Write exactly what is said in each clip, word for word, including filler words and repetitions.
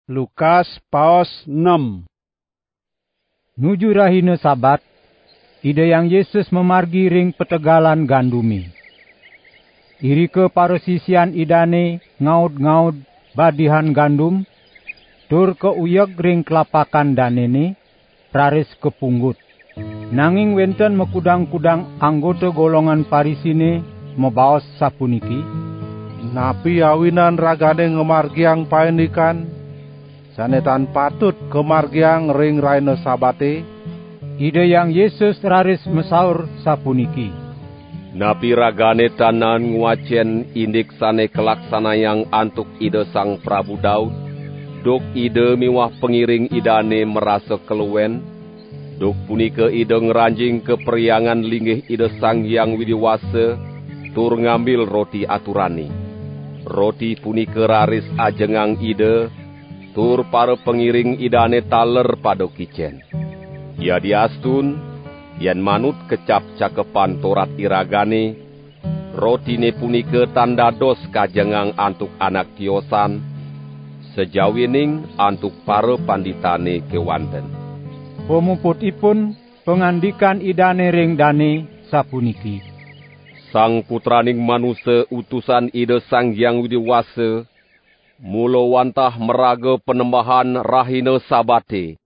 Lukas paus enam. Nuju rahina Sabat, ida yang Yesus memargi ring petegalan gandumi. Irike para sisian idane ngaud-ngaud badihan gandum, tur ke uyeg ring kelapakan danene, raris kepunggut. Nanging wenten mekudang-kudang anggota golongan Parisine mebaos sapuniki, napi awinan ragane ngemargiang paenikan, sanetan patut kemargiang ring raina sabate. Ida yang Yesus raris mesaur sapuniki, napi ragane tanan nguacen indik sane kelaksana yang antuk ida sang Prabu Daud, duk ida miwah pengiring idane merasa keluwen, duk punika ida ngeranjing ke periangan linggih ida sang Hyang Widiwasa, tur ngambil roti aturani. Roti punika raris ajengang ida, tur para pengiring idane taler pada kicen. Ya diastun, yen manut kecap cakepan Torat iragane, rotine punika tanda dos kajengang antuk anak tiosan, sejawining antuk para panditane kewanten. Pemuputipun pengandikan idane ring dane sapuniki, sang putraning manusia utusan ida sang Hyang Widiwasa, mulo wantah meraga penembahan rahina sabate.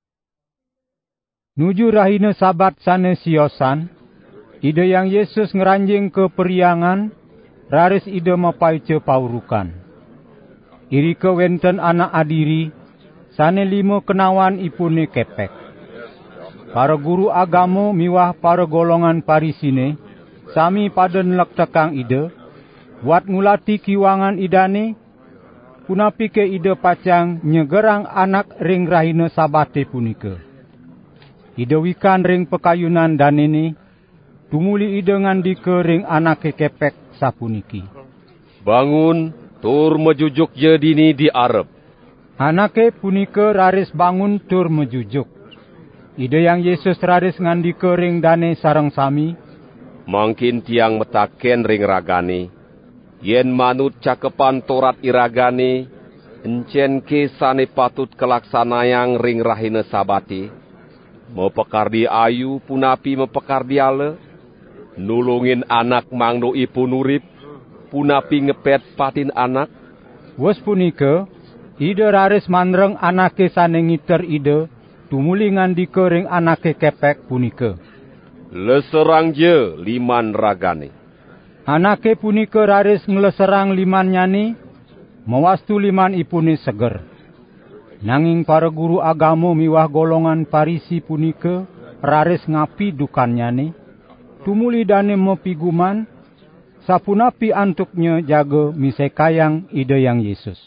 Nuju rahina Sabat sane siosan, ida yang Yesus ngeranjing ke periangan, raris ida mapaice paurukan. Irike wenten anak adiri, sane limo kenawan ipune kepek. Para guru agama miwah para golongan Parisine, sami pada nelek tekang ida, buat ngulati kiwangan idane, punapike ida pacang nyegerang anak ring rahina sabate punika. Ida wikan ring pekayunan danene, tumuli ida ngandika ring anake kepek sapuniki, bangun, tur mejujuk je dini di arep. Anake punika raris bangun tur mejujuk. Ida yang Yesus raris ngandika ring dane sareng sami, mangkin tiang metaken ring ragane, yen manut cakepan Torat iragane, encen kesane patut kelaksanayang ring rahina sabate, mepekardi ayu punapi mepekardi ale, nulungin anak mangdo ipun urip, punapi ngepet patin anak. Wes punika, ida raris mandreng anake sane ngiter ida, tumuli ngandika ring anake kepek punika, leserang je liman ragane. Anake punika raris ngleserang liman nyane, mewastu liman ipune seger. Nanging para guru agama miwah golongan Parisi punika raris ngapi dukannyane, tumuli dane mepiguman, sapunapi antuknya jaga misekayang ida yang Yesus.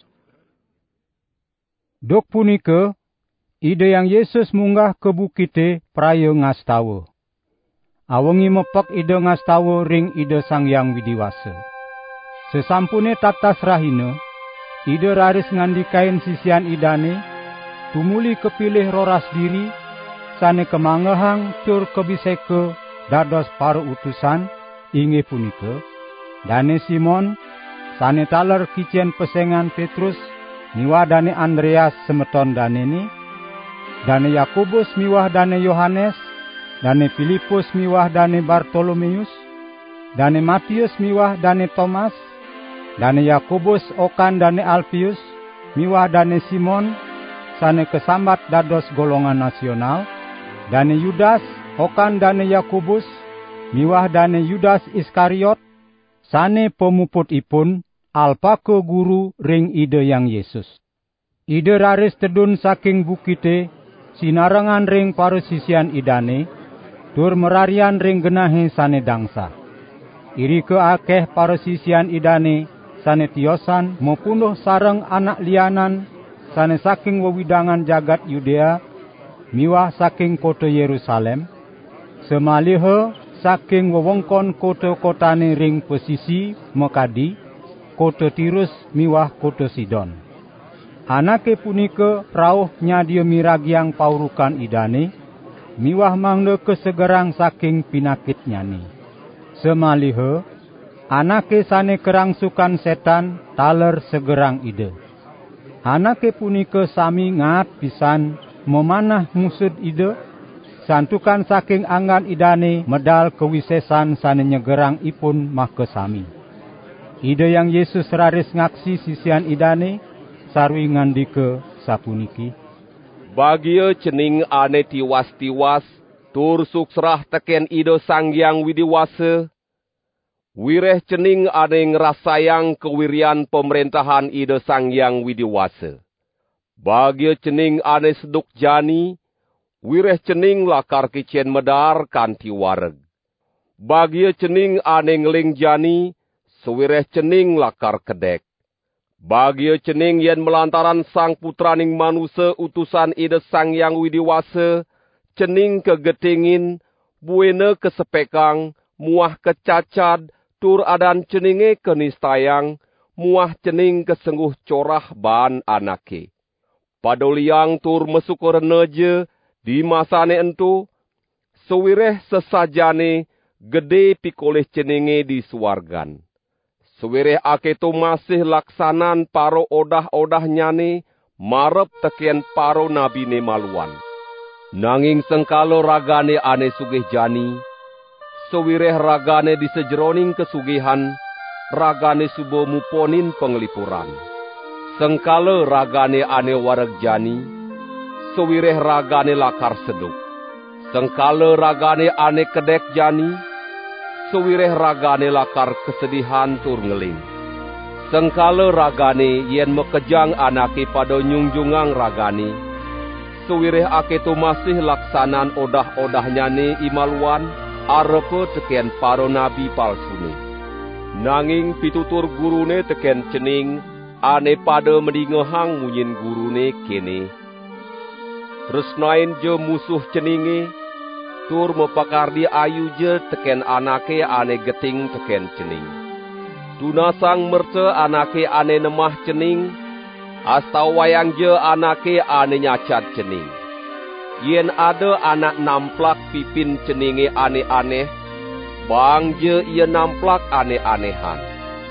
Dok punika, ida yang Yesus munggah ke bukite praya ngastawa. Awengi mepek ida ngastawa ring ida sang Hyang Widiwasa. Sesampune tatas rahina, ida raris ngandikain sisian idane, tumuli kepilih roras diri, sane kemangehang tur kebiseke dados para utusan, inggih punika, dane Simon, sane taler kicen pesengan Petrus, miwah dane Andreas semeton danene, dane Yakobus miwah dane Yohanes, dane Filipus miwah dane Bartolomeus, dane Matius miwah dane Thomas, dane Yakobus okan dane Alfius, miwah dane Simon, sane kesambat dados golongan nasional, dane Yudas, okan dane Yakobus, miwah dane Yudas Iskariot, sane pemuputipun alpaka guru ring ida yang Yesus. Ida raris tedun saking bukite, sinarengan ring para sisian idane, tur merarian ring genahe sane dangsa. Irike akeh para sisian idane, sane tiosan mepunuh sareng anak lianan, sane saking wewidangan jagat Yudea, miwah saking kota Yerusalem, semalihe saking wewengkon kota-kotane ring pesisi Mekadi, kota Tirus miwah kota Sidon. Anake punika rauh nyadia miragiang paurukan idane, miwah mangda kesegerang saking pinakit nyani. Semalihe, anake sane kerangsukan setan taler segerang ide. Anake punika sami ngat pisan memanah musud ide, santukan saking anggan idane medal kewisesan sane nyegerang ipun mah kesami. Ide yang Yesus raris ngaksi sisian idane, sarwi ngandika sapuniki, Bagia cening ane tiwas-tiwas, tur suksrah teken ide Sang Hyang Widiwasa, wireh cening ane ngerasayang kewirian pemerintahan ide Sang Hyang Widiwasa. Bagia cening ane seduk jani, wireh cening lakar kicen medar kanti wareg. Bagia cening ane ngeling jani, sewireh cening lakar kedek. Bagia cening yen melantaran sang putraning manusia utusan ide Sang Hyang Widiwasa, cening kegetingin, buena kesepekang, muah kecacad, tur adan ceninge kenistayang, muah cening kesengguh corah ban anake. Padoliang tur mesukurneje di masane entu, sewireh sesajane gede pikoleh ceninge di suargan. Sewireh aketo masih laksanan paro odah-odah nyane, marep teken paro nabine maluan. Nanging sengkalo ragane ane sugih jani, sewireh ragane di sejeroning kesugihan, ragane subo muponin penglipuran. Sengkalo ragane ane wareg jani, sewireh ragane lakar seduk. Sengkalo ragane ane kedek jani, sewireh ragane lakar kesedihan tur ngeling. Sengkala ragane yen mekejang anake pada nyungjungang ragane, sewireh aketo masih laksanan odah-odahnyane imaluan, arepe teken paro nabi palsune. Nanging pitutur gurune teken cening, ane pada mendingehang munyin gurune kene. Tresnain je musuh ceninge, tur mepakardi ayu je teken anake ane geting teken cening. Tunasang merce anake ane nemah cening, astau wayang je anake ane nyacat cening. Yen ada anak namplak pipin ceninge aneh-aneh, bang je ia namplak aneh-anehan.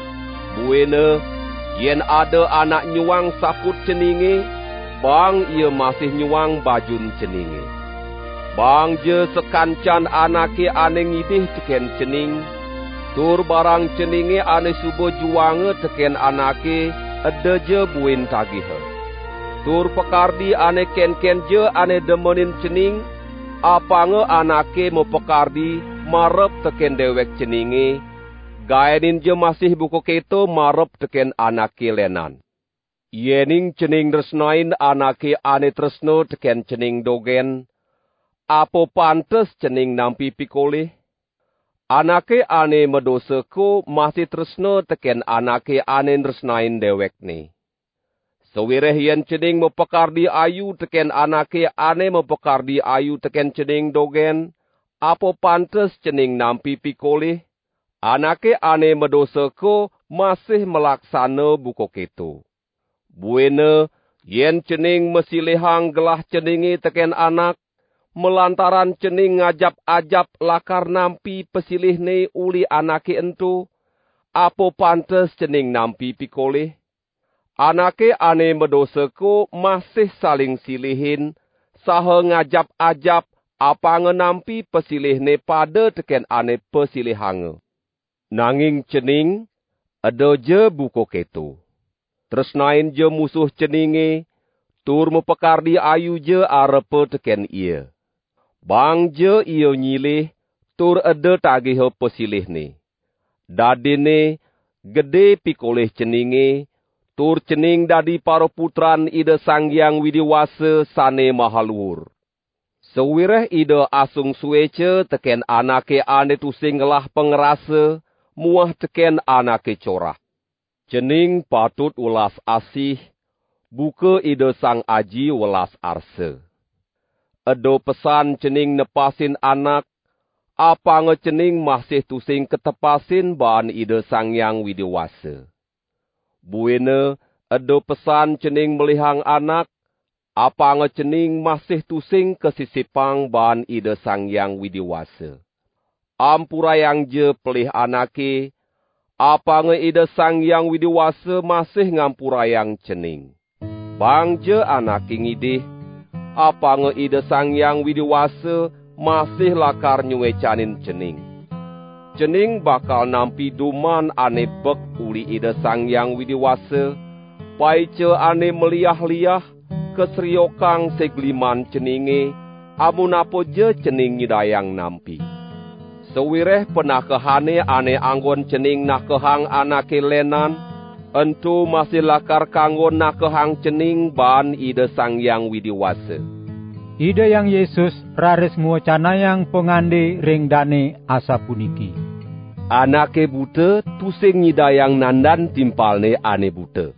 Buena, yen ada anak nyuang saput ceninge, bang ia masih nyuang bajun ceninge. Bang je sekancan anake ane ngidih teken cening, tur barang ceninge ane subo juange teken anake, ede je buin tagihe. Tur pekardi ane ken-ken je ane demenin cening, apange anake mo pekardi marep teken dewek ceninge, gaenin je masih buko keto marep teken anake lenan. Yening cening resnain anake ane tresno teken cening dogen, apo pantes cening nampi pikoleh? Anake ane medoseko masih tresno teken anake ane resnain dewekne. Sewireh yen cening mepekardi ayu teken anake ane mepekardi ayu teken cening dogen, apo pantes cening nampi pikoleh? Anake ane medoseko masih melaksana buko keto. Buena, yen cening mesilihang gelah ceninge teken anak, melantaran cening ngajap-ajap lakar nampi pesilihne uli anake entu, apo pantes cening nampi pikoleh? Anake ane medoseko masih saling silihin, saha ngajap-ajap apange nampi pesilihne pada teken ane pesilihange. Nanging cening, edo je buko keto. Tresnain je musuh ceninge, tur mepekardi ayu je arepe teken ia. Bang je iyo nyilih, tur ede tagihe pesilihne. Dadine, gede pikoleh ceninge, tur cening dadi paro putran ide Sang Hyang Widiwasa sane mahaluhur. Sewireh ide asung suece teken anake ane tusing ngelah pengerasa, muah teken anake corah. Cening patut ulas asih, buka ide Sang Aji welas arse. Edo pesan cening nepasin anak, apange cening masih tusing ketepasin baan ide Sang Hyang Widiwasa. Buena, edo pesan cening melihang anak, apange cening masih tusing kesisipang baan ide Sang Hyang Widiwasa. Ampurayang je pelih anake, apange ide Sang Hyang Widiwasa masih ngampurayang cening. Bangje anak ngidih, apa nge ide Sang Yang Widiwasa masih lakar nyuecanin cening. Cening bakal nampi duman ane bek uli ide Sang Yang Widiwasa, paice ane meliah-liah, kesriokang segliman ceninge, amun apo je cening nyidayang nampi. Sewireh penakehane ane anggon cening nakehang anake lenan, entu masih lakar kanggo nakehang cening ban ide Sang Yang Widiwasa. Ide Yang Yesus raris nguocanayang pengande ring dane asa puniki. Anake buta tusing nyidayang nandan timpalne ane buta.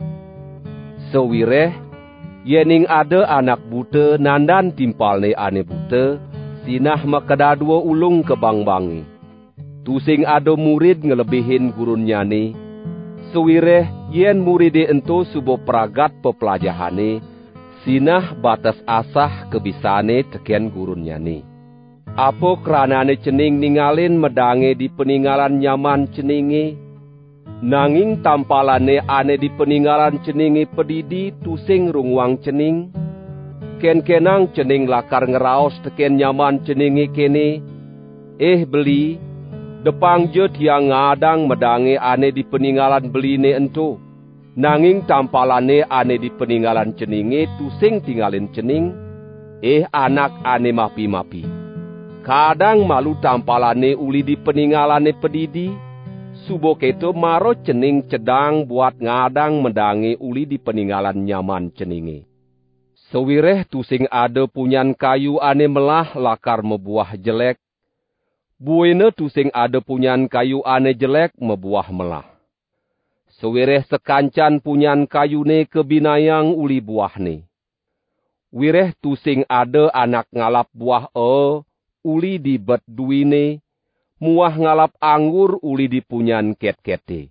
Sewireh, yening ada anak buta nandan timpalne ane buta, sinah makedadua ulung ke bang-bangi. Tusing ada murid ngelebihin gurunyane, sewireh yen muride ento subo pragat pepelajahane, sinah batas asah kebisane teken gurunyane. Apo keranane cening ningalin medange di peninggalan nyaman ceninge, nanging tampalane ane di peninggalan ceninge pedidi tusing rungwang cening, ken-kenang cening lakar ngeraos teken nyaman ceninge kene, eh beli, depang je tiang ngadang medange ane di peninggalan beline ento, nanging tampalane ane di peninggalan ceninge tusing tinggalin cening, eh anak ane mapi-mapi. Kadang malu tampalane uli di peninggalane pedidi, subo keto maro cening cedang buat ngadang medange uli di peninggalan nyaman ceninge. Sewireh tusing ada punyan kayu ane melah lakar mebuah jelek, buene tusing ada punyan kayu ane jelek mebuah melah. Sewireh sekancan punyan kayune kebinayang uli buahne. Wireh tusing ada anak ngalap buah e, uli di bet duine, muah ngalap anggur uli di punyan ket-kete.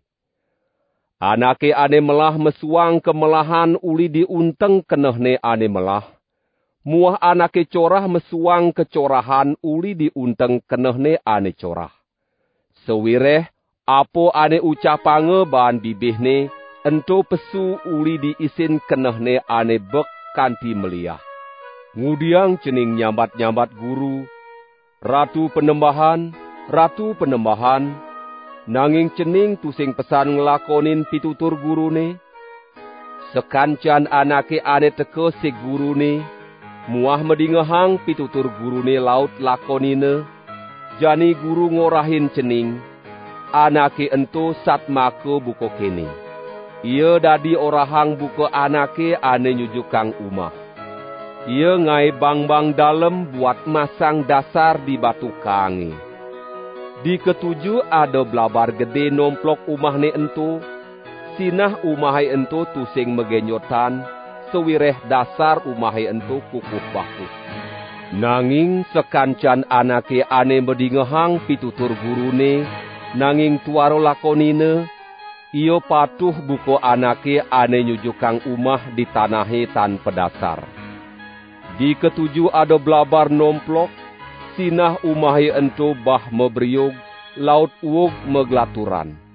Anake ane melah mesuang kemelahan uli di unteng kenehne ane melah, muah anake corah mesuang kecorahan uli di unteng kenehne ane corah. Sewireh, apo ane ucapange bahan bibihne, ento pesu uli di isin kenehne ane bek kanti meliah. Ngudiang cening nyambat-nyambat guru, Ratu Penembahan, Ratu Penembahan, nanging cening tusing pesan ngelakonin pitutur gurune. Sekancan anake ane teke si gurune, muah medingehang pitutur gurune laut lakonine, jani guru ngorahin cening, anake ento satmake buko kene. Ia dadi orahang buko anake ane nyujukang umah. Ia ngai bang-bang dalem buat masang dasar di batu kange. Di ketujuh ada blabar gede nomplok umahne ento, sinah umahai ento tusing megenyotan, sewireh dasar umahai ento kukuh bakut. Nanging sekancan anake ane medingehang pitutur gurune, nanging tuaro lakonine, iyo patuh buko anake ane nyujukang umah di tanahe tanpa dasar. Di ketujuh ada blabar nomplok, sinah umahai ento bah mebriog, laut uog meglaturan.